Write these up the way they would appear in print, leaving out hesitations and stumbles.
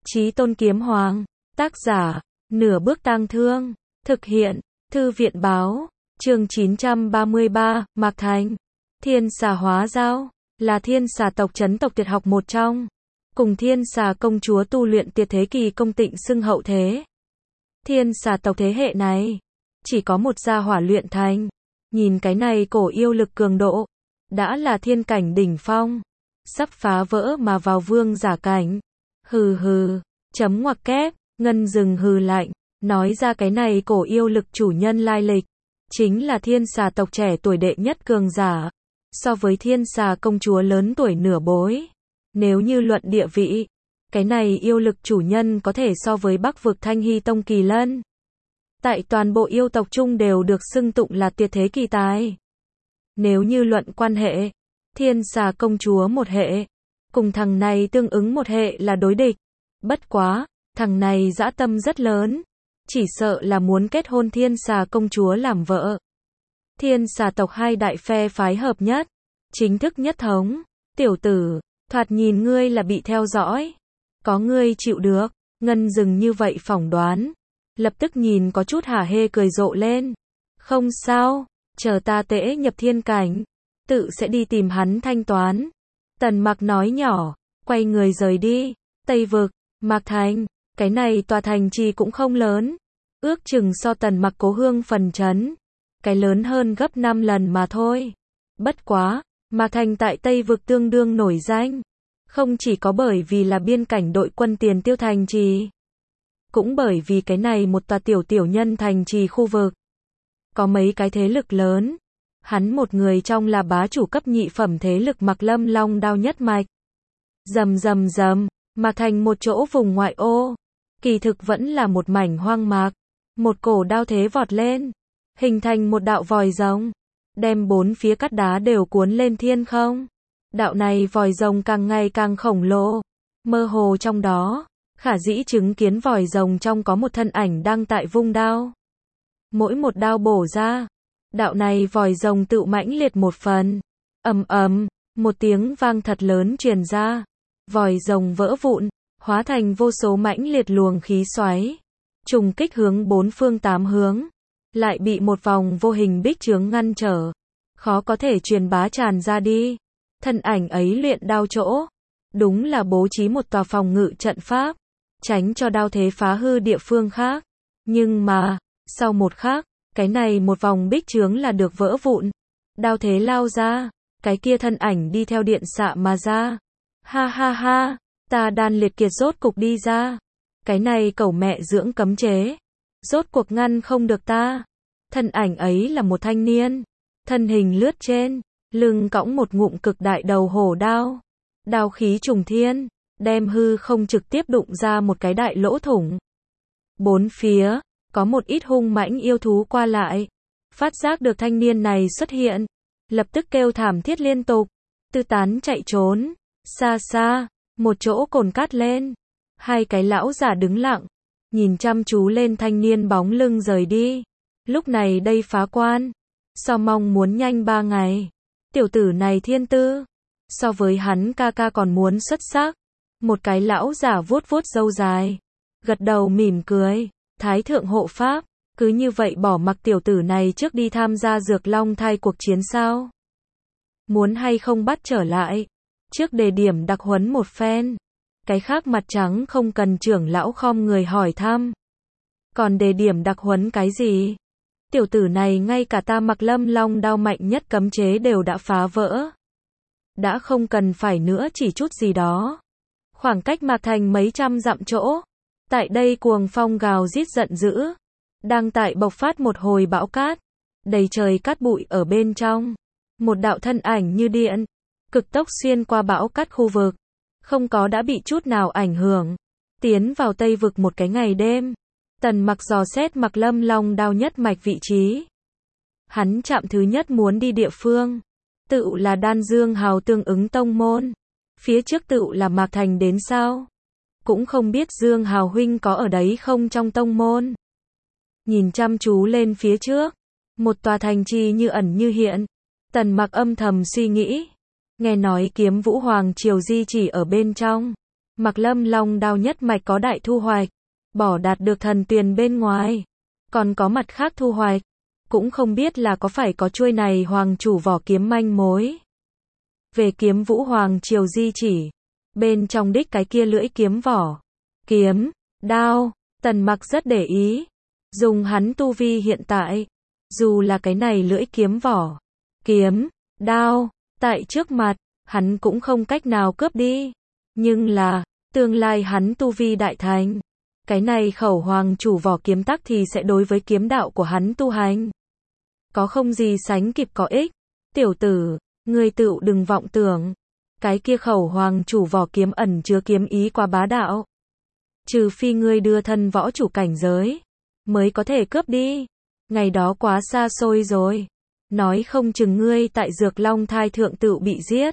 Chí Tôn Kiếm Hoàng. Tác giả, Nửa Bước Tang Thương. Thực hiện, Thư viện báo. Chương 933, Mạc Thành. Thiên Xà hóa giao, là thiên xà tộc trấn tộc tuyệt học một trong. Cùng thiên xà công chúa tu luyện tuyệt thế kỳ công tịnh xưng hậu thế. Thiên xà tộc thế hệ này, chỉ có một gia hỏa luyện thành. Nhìn cái này cổ yêu lực cường độ, đã là thiên cảnh đỉnh phong. Sắp phá vỡ mà vào vương giả cảnh. Hừ hừ, chấm ngoặc kép, Ngân Dừng hừ lạnh, nói ra cái này cổ yêu lực chủ nhân lai lịch. Chính là thiên xà tộc trẻ tuổi đệ nhất cường giả. So với thiên xà công chúa lớn tuổi nửa bối. Nếu như luận địa vị, cái này yêu lực chủ nhân có thể so với Bắc vực Thanh Hy Tông Kỳ Lân. Tại toàn bộ yêu tộc chung đều được xưng tụng là tuyệt thế kỳ tài. Nếu như luận quan hệ, thiên xà công chúa một hệ, cùng thằng này tương ứng một hệ là đối địch. Bất quá, thằng này dã tâm rất lớn, chỉ sợ là muốn kết hôn thiên xà công chúa làm vợ. Thiên xà tộc hai đại phe phái hợp nhất, chính thức nhất thống. Tiểu tử, thoạt nhìn ngươi là bị theo dõi. Có ngươi chịu được. Ngân Dừng như vậy phỏng đoán. Lập tức nhìn có chút hả hê cười rộ lên. Không sao, chờ ta tễ nhập thiên cảnh, tự sẽ đi tìm hắn thanh toán. Tần Mặc nói nhỏ, quay người rời đi. Tây vực, Mạc Thành, cái này tòa thành trì cũng không lớn. Ước chừng so Tần Mặc cố hương phần trấn, cái lớn hơn gấp 5 lần mà thôi. Bất quá, Mạc Thành tại Tây vực tương đương nổi danh. Không chỉ có bởi vì là biên cảnh đội quân tiền tiêu thành trì, cũng bởi vì cái này một tòa tiểu nhân thành trì khu vực. Có mấy cái thế lực lớn. Hắn một người trong là bá chủ cấp nhị phẩm thế lực Mạc Lâm Long Đao nhất mạch. Rầm rầm rầm, Mạc Thành một chỗ vùng ngoại ô. Kỳ thực vẫn là một mảnh hoang mạc. Một cổ đao thế vọt lên, hình thành một đạo vòi rồng, đem bốn phía cát đá đều cuốn lên thiên không. Đạo này vòi rồng càng ngày càng khổng lồ, mơ hồ trong đó, khả dĩ chứng kiến vòi rồng trong có một thân ảnh đang tại vung đao. Mỗi một đao bổ ra, đạo này vòi rồng tự mãnh liệt một phần. Ầm ầm, một tiếng vang thật lớn truyền ra, vòi rồng vỡ vụn, hóa thành vô số mãnh liệt luồng khí xoáy, trùng kích hướng bốn phương tám hướng, lại bị một vòng vô hình bích chướng ngăn trở, khó có thể truyền bá tràn ra đi. Thân ảnh ấy luyện đao chỗ, đúng là bố trí một tòa phòng ngự trận pháp, tránh cho đao thế phá hư địa phương khác. Nhưng mà, sau một khắc, cái này một vòng bích chướng là được vỡ vụn, đao thế lao ra, cái kia thân ảnh đi theo điện xạ mà ra. Ha ha ha, ta Đan Liệt Kiệt rốt cục đi ra. Cái này cẩu mẹ dưỡng cấm chế, rốt cuộc ngăn không được ta. Thân ảnh ấy là một thanh niên, thân hình lướt trên, lưng cõng một ngụm cực đại đầu hổ đao. Đao khí trùng thiên, đem hư không trực tiếp đụng ra một cái đại lỗ thủng. Bốn phía, có một ít hung mãnh yêu thú qua lại. Phát giác được thanh niên này xuất hiện, lập tức kêu thảm thiết liên tục, tư tán chạy trốn. Xa xa, một chỗ cồn cát lên. Hai cái lão giả đứng lặng, nhìn chăm chú lên thanh niên bóng lưng rời đi. Lúc này đây phá quan, so mong muốn nhanh 3 ngày. Tiểu tử này thiên tư, so với hắn ca ca còn muốn xuất sắc. Một cái lão giả vuốt vuốt râu dài, gật đầu mỉm cười. Thái thượng hộ pháp, cứ như vậy bỏ mặc tiểu tử này trước đi tham gia Dược Long thai cuộc chiến sao? Muốn hay không bắt trở lại? Trước đề điểm đặc huấn một phen. Cái khác mặt trắng không cần trưởng lão khom người hỏi thăm. Còn đề điểm đặc huấn cái gì? Tiểu tử này ngay cả ta Mạc Lâm Long Đao mạnh nhất cấm chế đều đã phá vỡ. Đã không cần phải nữa chỉ chút gì đó. Khoảng cách Mạc Thành mấy trăm dặm chỗ. Tại đây cuồng phong gào rít giận dữ. Đang tại bộc phát một hồi bão cát. Đầy trời cát bụi ở bên trong. Một đạo thân ảnh như điện, cực tốc xuyên qua bão cát khu vực. Không có đã bị chút nào ảnh hưởng. Tiến vào Tây vực một cái ngày đêm. Tần Mặc dò xét Mạc Lâm Long Đao nhất mạch vị trí. Hắn chạm thứ nhất muốn đi địa phương, tự là Đan Dương Hào tương ứng tông môn. Phía trước tự là Mạc Thành đến sao? Cũng không biết Dương Hào huynh có ở đấy không trong tông môn. Nhìn chăm chú lên phía trước, một tòa thành trì như ẩn như hiện. Tần Mặc âm thầm suy nghĩ. Nghe nói Kiếm Vũ Hoàng triều di chỉ ở bên trong. Mặc Lâm Long đao nhất mạch có đại thu hoạch, bỏ đạt được thần tuyền bên ngoài, còn có mặt khác thu hoạch, cũng không biết là có phải có chuôi này hoàng chủ vỏ kiếm manh mối. Về kiếm Vũ Hoàng Triều di chỉ, bên trong đích cái kia lưỡi kiếm vỏ, kiếm, đao, Tần Mặc rất để ý, dùng hắn tu vi hiện tại, dù là cái này lưỡi kiếm vỏ, kiếm, đao, tại trước mặt, hắn cũng không cách nào cướp đi, nhưng là, tương lai hắn tu vi đại thành, cái này khẩu hoàng chủ vỏ kiếm tắc thì sẽ đối với kiếm đạo của hắn tu hành, có không gì sánh kịp có ích. Tiểu tử, ngươi tựu đừng vọng tưởng, cái kia khẩu hoàng chủ vỏ kiếm ẩn chứa kiếm ý quá bá đạo, trừ phi ngươi đưa thân võ chủ cảnh giới, mới có thể cướp đi, ngày đó quá xa xôi rồi, nói không chừng ngươi tại Dược Long thai thượng tựu bị giết.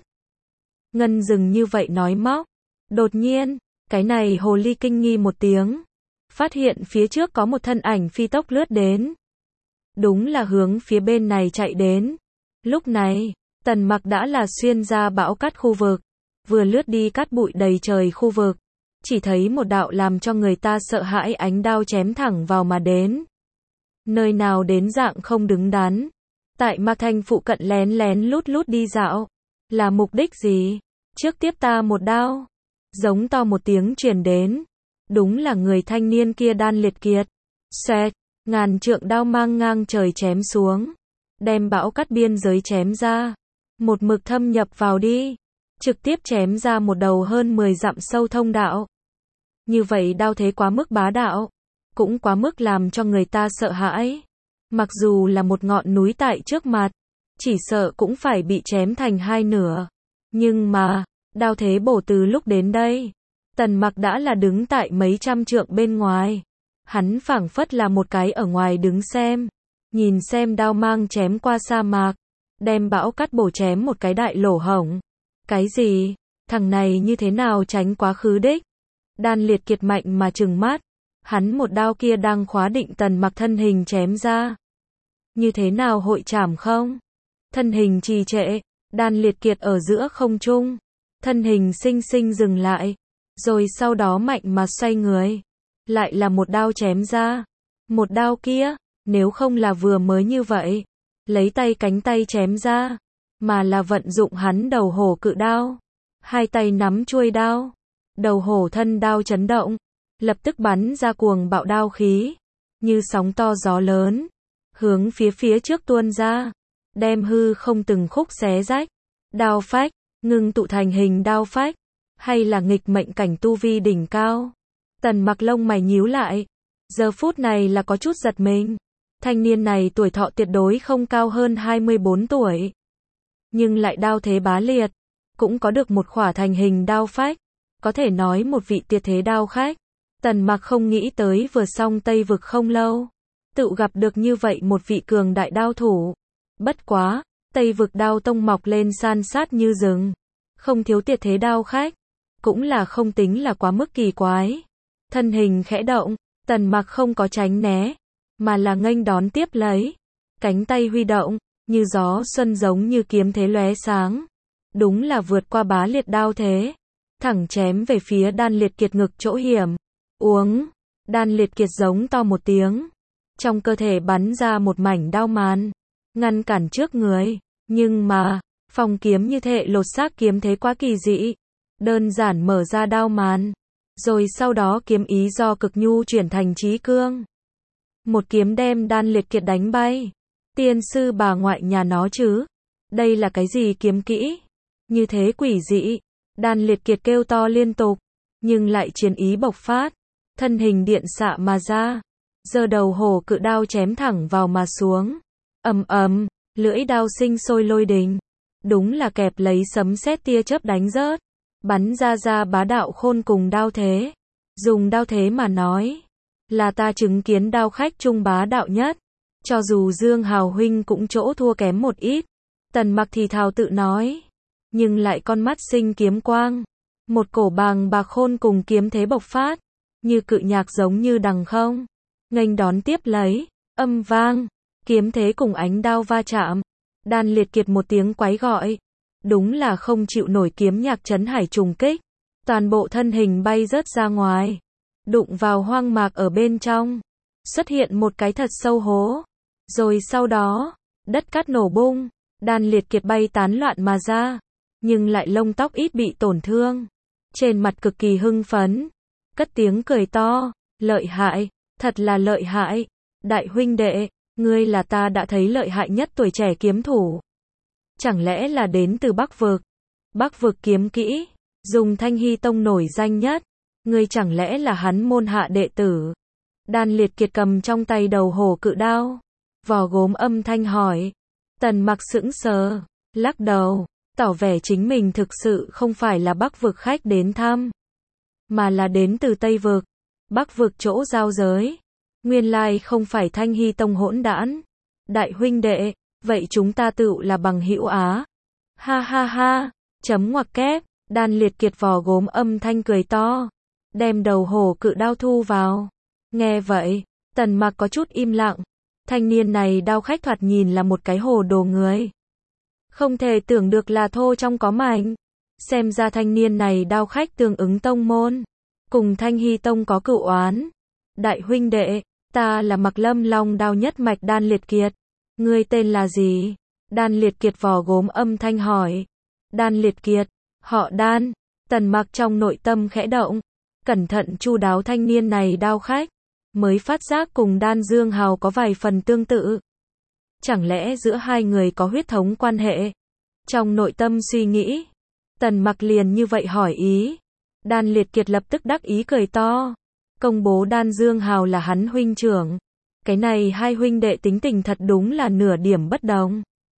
Ngân dừng như vậy nói móc, đột nhiên, cái này hồ ly kinh nghi một tiếng, phát hiện phía trước có một thân ảnh phi tốc lướt đến, đúng là hướng phía bên này chạy đến. Lúc này, Tần Mặc đã là xuyên ra bão cát khu vực, vừa lướt đi cát bụi đầy trời khu vực, chỉ thấy một đạo làm cho người ta sợ hãi ánh đao chém thẳng vào mà đến. Nơi nào đến dạng không đứng đắn, tại Mạc Thành phụ cận lén lén lút lút đi dạo, là mục đích gì? Trước tiếp ta một đao, giống to một tiếng truyền đến, đúng là người thanh niên kia Đan Liệt Kiệt. Xoẹt, ngàn trượng đao mang ngang trời chém xuống, đem bão cát biên giới chém ra, một mực thâm nhập vào đi, trực tiếp chém ra một đầu hơn 10 dặm sâu thông đạo. Như vậy đao thế quá mức bá đạo, cũng quá mức làm cho người ta sợ hãi. Mặc dù là một ngọn núi tại trước mặt, chỉ sợ cũng phải bị chém thành hai nửa. Nhưng mà, đao thế bổ từ lúc đến đây, Tần Mặc đã là đứng tại mấy trăm trượng bên ngoài. Hắn phảng phất là một cái ở ngoài đứng xem, nhìn xem đao mang chém qua sa mạc, đem bão cát bổ chém một cái đại lỗ hổng. Cái gì? Thằng này như thế nào tránh quá khứ đích? Đan Liệt Kiệt mạnh mà trừng mắt, hắn một đao kia đang khóa định Tần Mặc thân hình chém ra. Như thế nào hội chảm không? Thân hình trì trệ, Đan Liệt Kiệt ở giữa không trung, thân hình sinh sinh dừng lại, rồi sau đó mạnh mà xoay người, lại là một đao chém ra. Một đao kia, nếu không là vừa mới như vậy, lấy tay cánh tay chém ra, mà là vận dụng hắn đầu hổ cự đao, hai tay nắm chuôi đao, đầu hổ thân đao chấn động, lập tức bắn ra cuồng bạo đao khí, như sóng to gió lớn, hướng phía trước tuôn ra, đem hư không từng khúc xé rách. Đao phách, ngưng tụ thành hình đao phách, hay là nghịch mệnh cảnh tu vi đỉnh cao? Tần Mặc lông mày nhíu lại, giờ phút này là có chút giật mình. Thanh niên này tuổi thọ tuyệt đối không cao hơn 24 tuổi, nhưng lại đao thế bá liệt, cũng có được một khỏa thành hình đao phách, có thể nói một vị tuyệt thế đao khách. Tần Mặc không nghĩ tới vừa xong Tây vực không lâu, tự gặp được như vậy một vị cường đại đao thủ. Bất quá, Tây vực đao tông mọc lên san sát như rừng, không thiếu tuyệt thế đao khách, cũng là không tính là quá mức kỳ quái. Thân hình khẽ động, Tần Mặc không có tránh né, mà là nghênh đón tiếp lấy, cánh tay huy động, như gió xuân giống như kiếm thế lóe sáng, đúng là vượt qua bá liệt đao thế, thẳng chém về phía Đan Liệt Kiệt ngực chỗ hiểm. Uống, Đan Liệt Kiệt giống to một tiếng, trong cơ thể bắn ra một mảnh đao màn, ngăn cản trước người, nhưng mà, phong kiếm như thể lột xác kiếm thế quá kỳ dị, đơn giản mở ra đao màn, rồi sau đó kiếm ý do cực nhu chuyển thành chí cương. Một kiếm đem Đan Liệt Kiệt đánh bay. Tiên sư bà ngoại nhà nó chứ, đây là cái gì kiếm kỹ? Như thế quỷ dị. Đan Liệt Kiệt kêu to liên tục, nhưng lại chiến ý bộc phát, thân hình điện xạ mà ra, giơ đầu hổ cự đao chém thẳng vào mà xuống. Ầm ầm, lưỡi đao sinh sôi lôi đình, đúng là kẹp lấy sấm sét tia chớp đánh rớt, bắn ra bá đạo khôn cùng đao thế. Dùng đao thế mà nói, là ta chứng kiến đao khách trung bá đạo nhất, cho dù Dương Hào huynh cũng chỗ thua kém một ít. Tần Mặc thì thào tự nói, nhưng lại con mắt sinh kiếm quang, một cổ bàng bạc khôn cùng kiếm thế bộc phát, như cự nhạc giống như đằng không, nghênh đón tiếp lấy, âm vang, kiếm thế cùng ánh đao va chạm. Đan Liệt Kiệt một tiếng quái gọi, đúng là không chịu nổi kiếm nhạc chấn hải trùng kích, toàn bộ thân hình bay rớt ra ngoài, đụng vào hoang mạc ở bên trong, xuất hiện một cái thật sâu hố. Rồi sau đó, đất cát nổ bung, Đan Liệt Kiệt bay tán loạn mà ra, nhưng lại lông tóc ít bị tổn thương. Trên mặt cực kỳ hưng phấn, cất tiếng cười to, lợi hại, thật là lợi hại. Đại huynh đệ, ngươi là ta đã thấy lợi hại nhất tuổi trẻ kiếm thủ. Chẳng lẽ là đến từ Bắc Vực? Bắc Vực kiếm kỹ, dùng Thanh Hy Tông nổi danh nhất. Ngươi chẳng lẽ là hắn môn hạ đệ tử? Đan Liệt Kiệt cầm trong tay đầu hổ cự đao, vò gốm âm thanh hỏi. Tần Mặc sững sờ, lắc đầu, tỏ vẻ chính mình thực sự không phải là Bắc Vực khách đến thăm, mà là đến từ Tây Vực. Bắc Vực chỗ giao giới, nguyên lai không phải Thanh Hy Tông hỗn đản. Đại huynh đệ, vậy chúng ta tựu là bằng hữu á. Ha ha ha, chấm ngoặc kép, Đan Liệt Kiệt vò gốm âm thanh cười to, đem đầu hổ cự đao thu vào. Nghe vậy, Tần Mặc có chút im lặng. Thanh niên này đao khách thoạt nhìn là một cái hồ đồ người. Không thể tưởng được là thô trong có mảnh. Xem ra thanh niên này đao khách tương ứng tông môn, cùng Thanh Hy Tông có cựu oán. Đại huynh đệ, ta là Mặc Lâm Long đao nhất mạch Đan Liệt Kiệt. Ngươi tên là gì? Đan Liệt Kiệt vò gốm âm thanh hỏi. Đan Liệt Kiệt, họ Đan. Tần Mặc trong nội tâm khẽ động, cẩn thận chu đáo thanh niên này đao khách, mới phát giác cùng Đan Dương Hào có vài phần tương tự. Chẳng lẽ giữa hai người có huyết thống quan hệ? Trong nội tâm suy nghĩ, Tần Mặc liền như vậy hỏi ý. Đan Liệt Kiệt lập tức đắc ý cười to, công bố Đan Dương Hào là hắn huynh trưởng. Cái này hai huynh đệ tính tình thật đúng là nửa điểm bất đồng.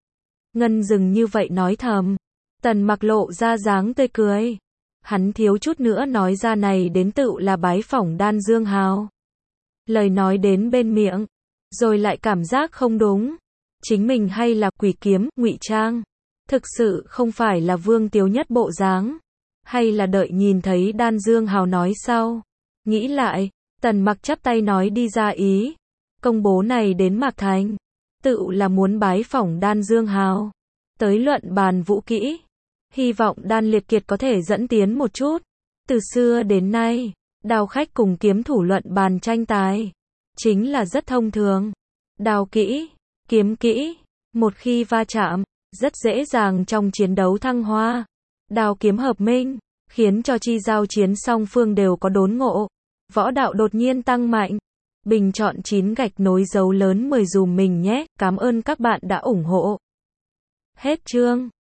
Ngân dừng như vậy nói thầm, Tần Mặc lộ ra dáng tươi cười. Hắn thiếu chút nữa nói ra này đến tựu là bái phỏng Đan Dương Hào. Lời nói đến bên miệng, rồi lại cảm giác không đúng. Chính mình hay là quỷ kiếm, ngụy trang? Thực sự không phải là Vương Tiếu Nhất bộ dáng, hay là đợi nhìn thấy Đan Dương Hào nói sau? Nghĩ lại, Tần Mặc chắp tay nói đi ra ý. Công bố này đến Mạc Thành, tựu là muốn bái phỏng Đan Dương Hào, tới luận bàn vũ kỹ. Hy vọng Đan Liệt Kiệt có thể dẫn tiến một chút. Từ xưa đến nay, đao khách cùng kiếm thủ luận bàn tranh tài, chính là rất thông thường. Đao kỹ, kiếm kỹ, một khi va chạm, rất dễ dàng trong chiến đấu thăng hoa. Đao kiếm hợp minh, khiến cho chi giao chiến song phương đều có đốn ngộ. Võ đạo đột nhiên tăng mạnh. Bình chọn 9 gạch nối dấu lớn 10 dùm mình nhé. Cảm ơn các bạn đã ủng hộ. Hết chương.